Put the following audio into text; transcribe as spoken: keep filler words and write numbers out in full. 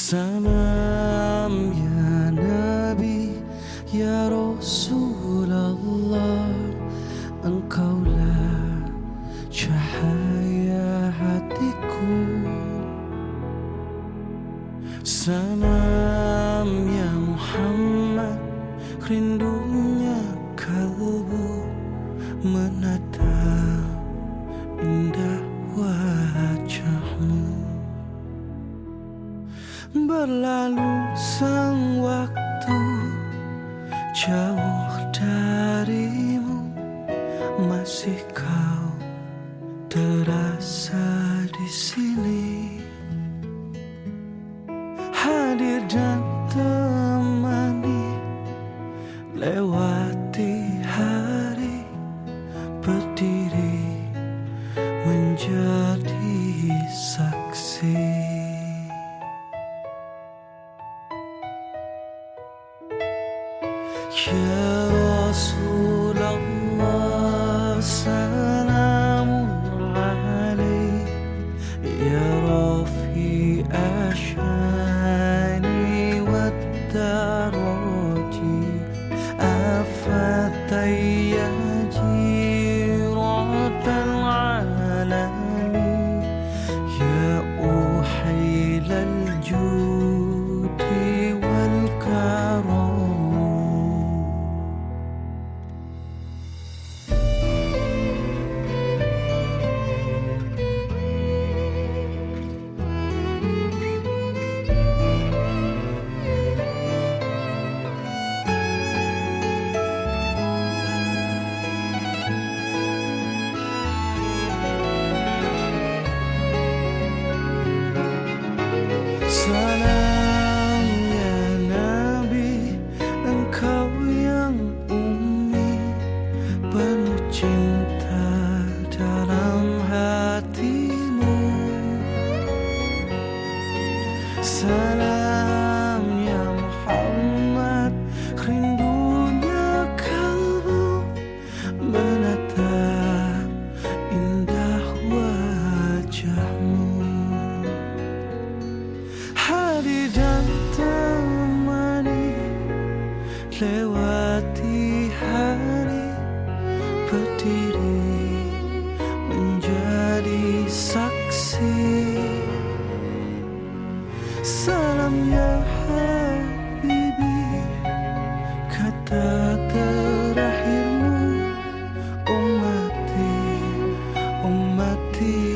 Salam ya Nabi, ya Rasulullah, Engkaulah cahaya hatiku. Salam ya Muhammad, rindunya kalbu menatap indah wajahmu. Berlalu sang waktu jauh darimu, masih kau terasa di sini, hadir dan temani, lewati hari, berdiri menjadi saksi. Ya Rasulullah, salamun alaik, ya Rafi asyani wa daraji, afatayya jiratan alami, ya uhailal judi wal karam. Salam ya Nabi, Engkau yang ummi, penuh cinta dalam hatimu. Salam ya Muhammad, rindunya kalbu menatap indah wajahmu, hadir dan temani, lewati hari, berdiri menjadi saksi. Salam ya Habibi, kata terakhirmu, ummati, ummati